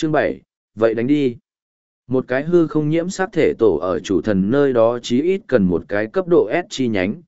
Chương 7, vậy đánh đi. Một cái hư không nhiễm sắc thể tổ ở chủ thần nơi đó chí ít cần một cái cấp độ S chi nhánh.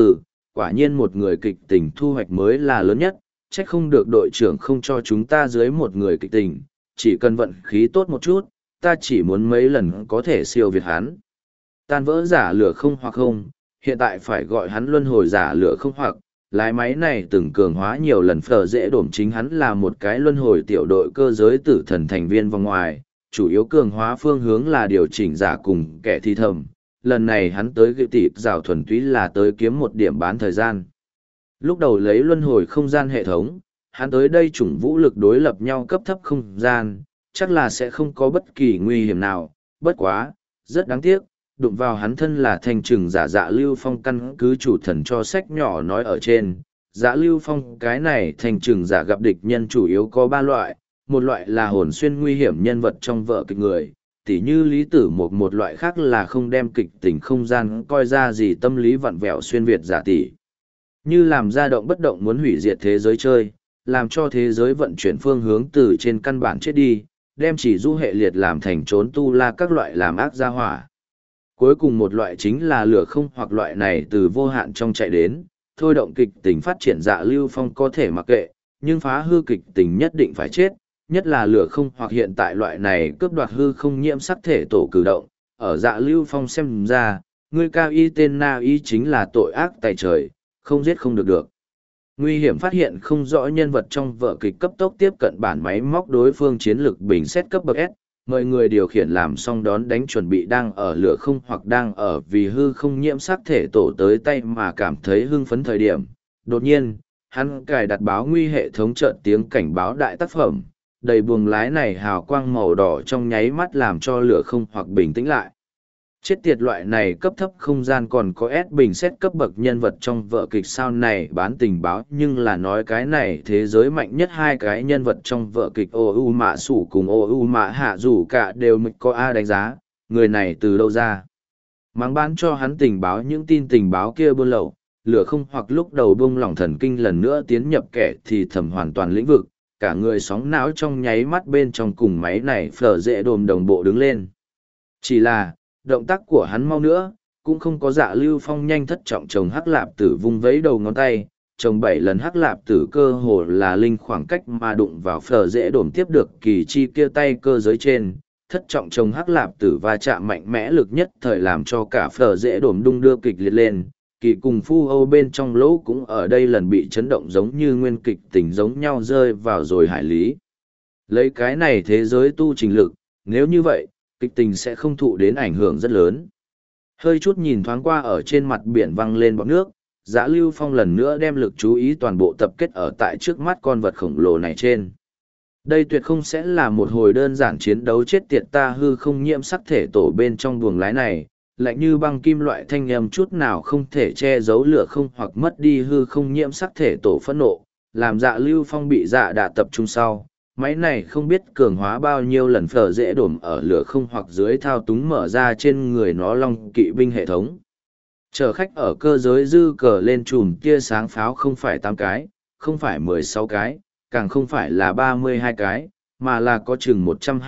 Quả nhiên một người kịch tình thu hoạch mới là lớn nhất, trách không được đội trưởng không cho chúng ta dưới một người kịch tình, chỉ cần vận khí tốt một chút, ta chỉ muốn mấy lần có thể siêu việt hắn. Tan vỡ giả lửa không hoặc không, hiện tại phải gọi hắn luân hồi giả lửa không hoặc, lái máy này từng cường hóa nhiều lần phở dễ đổm chính hắn là một cái luân hồi tiểu đội cơ giới tử thần thành viên vòng ngoài, chủ yếu cường hóa phương hướng là điều chỉnh giả cùng kẻ thi thầm. Lần này hắn tới gựu tịp rào thuần túy là tới kiếm một điểm bán thời gian. Lúc đầu lấy luân hồi không gian hệ thống, hắn tới đây chủng vũ lực đối lập nhau cấp thấp không gian, chắc là sẽ không có bất kỳ nguy hiểm nào, bất quá, rất đáng tiếc, đụng vào hắn thân là thành trừng giả Dạ Lưu Phong căn cứ chủ thần cho sách nhỏ nói ở trên. Dạ Lưu Phong cái này thành trừng giả gặp địch nhân chủ yếu có ba loại, một loại là hồn xuyên nguy hiểm nhân vật trong vở kịch người, tỉ như Lý Tử một loại khác là không đem kịch tình không gian coi ra gì tâm lý vặn vẹo xuyên Việt giả tỷ. Như làm ra động bất động muốn hủy diệt thế giới chơi, làm cho thế giới vận chuyển phương hướng từ trên căn bản chết đi, đem chỉ du hệ liệt làm thành trốn tu la các loại làm ác gia hỏa. Cuối cùng một loại chính là lửa không hoặc loại này từ vô hạn trong chạy đến, thôi động kịch tình phát triển Dạ Lưu Phong có thể mặc kệ, nhưng phá hư kịch tình nhất định phải chết, nhất là lửa không hoặc hiện tại loại này cướp đoạt hư không nhiễm sắc thể tổ cử động, ở Dạ Lưu Phong xem ra, người cao y tên na y chính là tội ác tại trời, không giết không được. Nguy hiểm phát hiện không rõ nhân vật trong vở kịch cấp tốc tiếp cận bản máy móc đối phương chiến lược bình xét cấp bậc S, mời người điều khiển làm xong đón đánh chuẩn bị đang ở lửa không hoặc đang ở vì hư không nhiễm sắc thể tổ tới tay mà cảm thấy hưng phấn thời điểm. Đột nhiên, hắn cài đặt báo nguy hệ thống chợt tiếng cảnh báo đại tác phẩm, đầy buồng lái này hào quang màu đỏ trong nháy mắt làm cho lửa không hoặc bình tĩnh lại. Chết tiệt loại này cấp thấp không gian còn có S bình xét cấp bậc nhân vật trong vở kịch sao này bán tình báo nhưng là nói cái này thế giới mạnh nhất hai cái nhân vật trong vở kịch ô u mạ sủ cùng ô u mạ hạ rủ cả đều mịch có A đánh giá, người này từ đâu ra. Mang bán cho hắn tình báo những tin tình báo kia buôn lậu, lửa không hoặc lúc đầu buông lỏng thần kinh lần nữa tiến nhập kẻ thì thầm hoàn toàn lĩnh vực, cả người sóng não trong nháy mắt bên trong cùng máy này phở dễ đồm đồng bộ đứng lên. Chỉ là, động tác của hắn mau nữa, cũng không có Dạ Lưu Phong nhanh thất trọng chồng hắc lạp tử vung vẫy đầu ngón tay, chồng 7 lần hắc lạp tử cơ hồ là linh khoảng cách mà đụng vào phở dễ đổm tiếp được kỳ chi kia tay cơ giới trên, thất trọng chồng hắc lạp tử va chạm mạnh mẽ lực nhất thời làm cho cả phở dễ đổm đung đưa kịch liệt lên, kỳ cùng phu âu bên trong lỗ cũng ở đây lần bị chấn động giống như nguyên kịch tình giống nhau rơi vào rồi hải lý. Lấy cái này thế giới tu trình lực, nếu như vậy, kịch tình sẽ không thụ đến ảnh hưởng rất lớn. Hơi chút nhìn thoáng qua ở trên mặt biển văng lên bọt nước, Dạ Lưu Phong lần nữa đem lực chú ý toàn bộ tập kết ở tại trước mắt con vật khổng lồ này trên. Đây tuyệt không sẽ là một hồi đơn giản chiến đấu chết tiệt ta hư không nhiễm sắc thể tổ bên trong buồng lái này, lạnh như băng kim loại thanh âm chút nào không thể che giấu lửa không hoặc mất đi hư không nhiễm sắc thể tổ phẫn nộ, làm Dạ Lưu Phong bị dạ đạ tập trung sau. Máy này không biết cường hóa bao nhiêu lần phở dễ đổm ở lửa không hoặc dưới thao túng mở ra trên người nó long kỵ binh hệ thống. Chở khách ở cơ giới dư cờ lên chùm tia sáng pháo không phải 8 cái, không phải 16 cái, càng không phải là 32 cái, mà là có chừng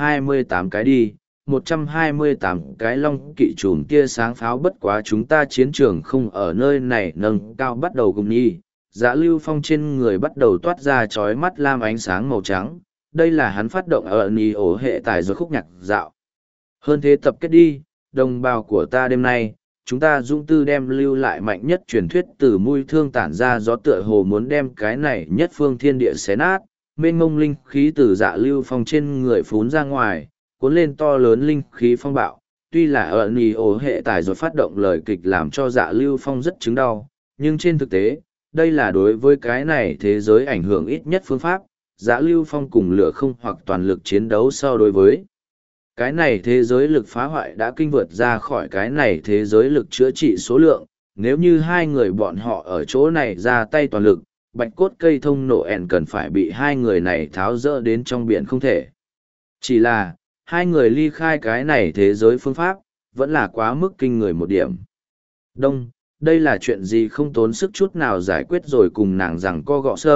128 cái đi. 128 cái long kỵ chùm tia sáng pháo bất quá chúng ta chiến trường không ở nơi này nâng cao bắt đầu cùng nhi. Dạ Lưu Phong trên người bắt đầu toát ra chói mắt lam ánh sáng màu trắng. Đây là hắn phát động ở ni ổ hệ tài rồi khúc nhạc dạo. Hơn thế tập kết đi, đồng bào của ta đêm nay, chúng ta dũng tư đem lưu lại mạnh nhất truyền thuyết từ mùi thương tản ra gió tựa hồ muốn đem cái này nhất phương thiên địa xé nát, mênh mông linh khí từ Dạ Lưu Phong trên người phún ra ngoài, cuốn lên to lớn linh khí phong bạo. Tuy là ở ni ổ hệ tài rồi phát động lời kịch làm cho Dạ Lưu Phong rất chứng đau, nhưng trên thực tế, đây là đối với cái này thế giới ảnh hưởng ít nhất phương pháp. Dạ Lưu Phong cùng lửa không hoặc toàn lực chiến đấu so đối với cái này thế giới lực phá hoại đã kinh vượt ra khỏi cái này thế giới lực chữa trị số lượng. Nếu như hai người bọn họ ở chỗ này ra tay toàn lực, bạch cốt cây thông nổ ẻn cần phải bị hai người này tháo rỡ đến trong biển không thể. Chỉ là, hai người ly khai cái này thế giới phương pháp, vẫn là quá mức kinh người một điểm. Đây là chuyện gì không tốn sức chút nào giải quyết rồi cùng nàng rằng co gọ sơ.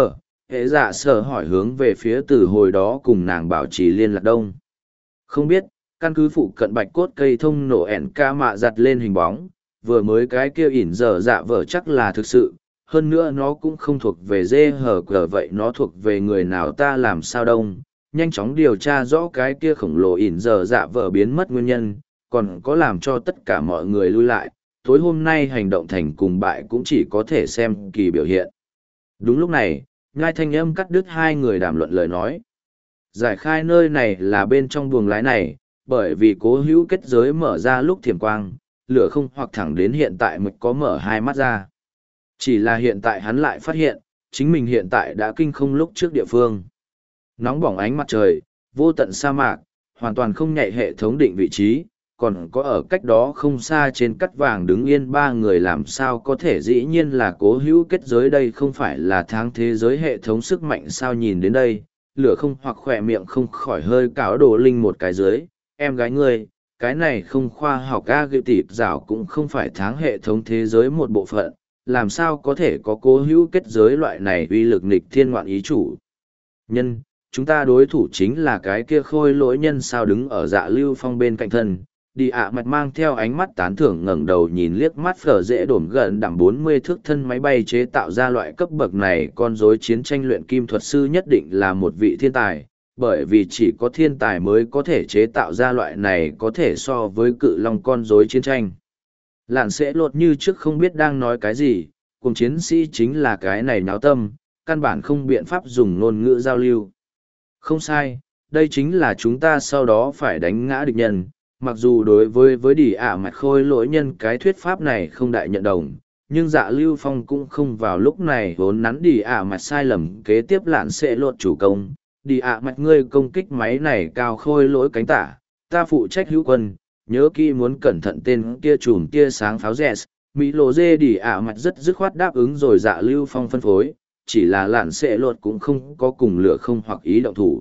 Hệ dạ sở hỏi hướng về phía từ hồi đó cùng nàng bảo trì liên lạc đông. Không biết, căn cứ phụ cận bạch cốt cây thông nổ ẻn ca mạ giặt lên hình bóng, vừa mới cái kia ỉn giờ dạ vờ chắc là thực sự, hơn nữa nó cũng không thuộc về dê hở cờ vậy nó thuộc về người nào ta làm sao đông. Nhanh chóng điều tra rõ cái kia khổng lồ ỉn giờ dạ vờ biến mất nguyên nhân, còn có làm cho tất cả mọi người lui lại, tối hôm nay hành động thành cùng bại cũng chỉ có thể xem kỳ biểu hiện. Đúng lúc này, Ngai thanh âm cắt đứt hai người đàm luận lời nói. Giải khai nơi này là bên trong buồng lái này, bởi vì cố hữu kết giới mở ra lúc thiểm quang, lửa không hoặc thẳng đến hiện tại mới có mở hai mắt ra. Chỉ là hiện tại hắn lại phát hiện, chính mình hiện tại đã kinh không lúc trước địa phương. Nóng bỏng ánh mặt trời, vô tận sa mạc, hoàn toàn không nhạy hệ thống định vị trí, còn có ở cách đó không xa trên cắt vàng đứng yên ba người làm sao có thể dĩ nhiên là cố hữu kết giới đây không phải là tháng thế giới hệ thống sức mạnh sao nhìn đến đây, lửa không hoặc khỏe miệng không khỏi hơi cáo đồ linh một cái dưới, em gái ngươi, cái này không khoa học ga gựu tịp rảo cũng không phải tháng hệ thống thế giới một bộ phận, làm sao có thể có cố hữu kết giới loại này uy lực nghịch thiên ngoạn ý chủ. Nhân, chúng ta đối thủ chính là cái kia khôi lỗi nhân sao đứng ở Dạ Lưu Phong bên cạnh thân. Đi ạ mặt mang theo ánh mắt tán thưởng ngẩng đầu nhìn liếc mắt phở dễ đổm gần đẳng 40 thước thân máy bay chế tạo ra loại cấp bậc này con rối chiến tranh luyện kim thuật sư nhất định là một vị thiên tài, bởi vì chỉ có thiên tài mới có thể chế tạo ra loại này có thể so với cự long con rối chiến tranh. Lạn sẽ lột như trước không biết đang nói cái gì, cùng chiến sĩ chính là cái này náo tâm, căn bản không biện pháp dùng ngôn ngữ giao lưu. Không sai, đây chính là chúng ta sau đó phải đánh ngã địch nhân. Mặc dù đối với đỉ ả mặt khôi lỗi nhân cái thuyết pháp này không đại nhận đồng, nhưng Dạ Lưu Phong cũng không vào lúc này vốn nắn đỉ ả mặt sai lầm kế tiếp lạn sẽ lột chủ công. Đỉ ả mặt ngươi công kích máy này cao khôi lỗi cánh tả, ta phụ trách hữu quân, nhớ kỹ muốn cẩn thận tên kia chùm tia sáng pháo rẻ. Mỹ lộ dê đỉ ả mặt rất dứt khoát đáp ứng rồi Dạ Lưu Phong phân phối, chỉ là lạn sẽ lột cũng không có cùng lửa không hoặc ý động thủ.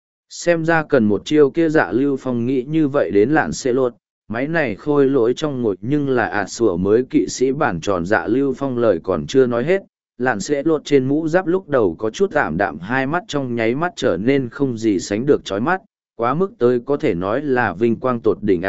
Xem ra cần một chiêu kia Dạ Lưu Phong nghĩ như vậy đến lạn xe lột, máy này khôi lỗi trong ngồi nhưng là sủa mới kỵ sĩ bản tròn. Dạ Lưu Phong lời còn chưa nói hết, lạn xe lột trên mũ giáp lúc đầu có chút ảm đạm, hai mắt trong nháy mắt trở nên không gì sánh được chói mắt, quá mức tới có thể nói là vinh quang tột đỉnh.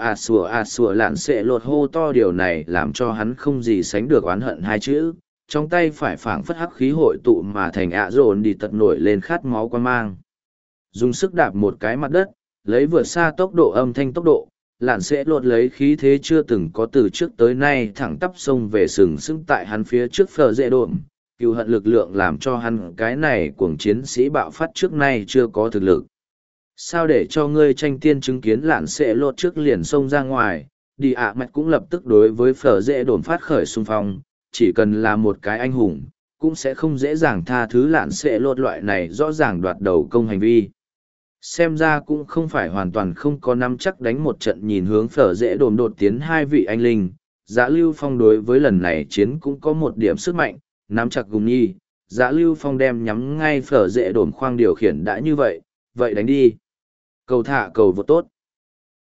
Sủa lạn xe lột hô to điều này làm cho hắn không gì sánh được oán hận hai chữ, trong tay phải phảng phất hắc khí hội tụ mà thành dồn đi tật nổi lên khát máu quan mang. Dùng sức đạp một cái mặt đất, lấy vượt xa tốc độ âm thanh tốc độ, lạn sẽ lột lấy khí thế chưa từng có từ trước tới nay thẳng tắp sông về sừng sững tại hắn phía trước phờ dễ độm, cựu hận lực lượng làm cho hắn cái này cuồng chiến sĩ bạo phát trước nay chưa có thực lực. Sao để cho ngươi tranh tiên chứng kiến lạn sẽ lột trước liền xông ra ngoài, đi ạ mạch cũng lập tức đối với phờ dễ đồn phát khởi xung phong, chỉ cần là một cái anh hùng, cũng sẽ không dễ dàng tha thứ lạn sẽ lột loại này rõ ràng đoạt đầu công hành vi. Xem ra cũng không phải hoàn toàn không có nắm chắc đánh một trận. Nhìn hướng phở dễ đồn đột tiến hai vị anh linh, Dạ Lưu Phong đối với lần này chiến cũng có một điểm sức mạnh, nắm chặt gùng nhi, Dạ Lưu Phong đem nhắm ngay phở dễ đồn khoang điều khiển đã như vậy, vậy đánh đi. Cầu thả cầu vượt tốt.